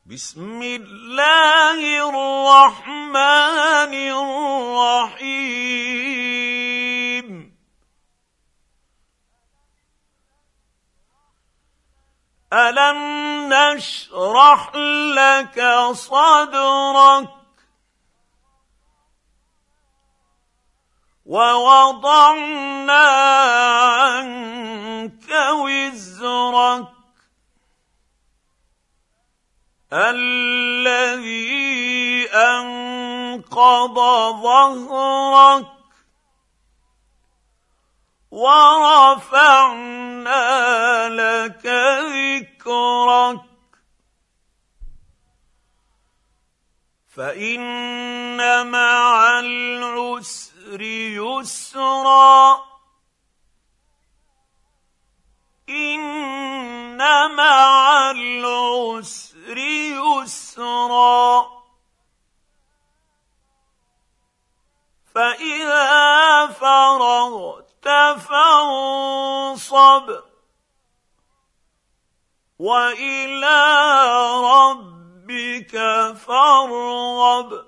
بسم الله الرحمن الرحيم ألم نشرح لك صدرك ووضعنا عنك وزرك الذي أنقض ظهرك ورفعنا لك ذكرك فإن مع العسر يسرا إن مع العسر يسرا فإذا فرغت فانصب وإلى ربك فارغب